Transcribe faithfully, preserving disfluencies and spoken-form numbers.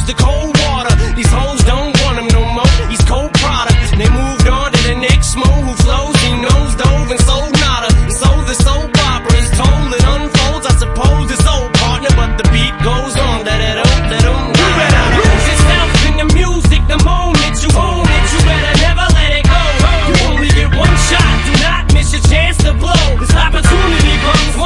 the cold water. These hoes don't want him no more. He's cold product. They moved on to the next mo who flows. He knows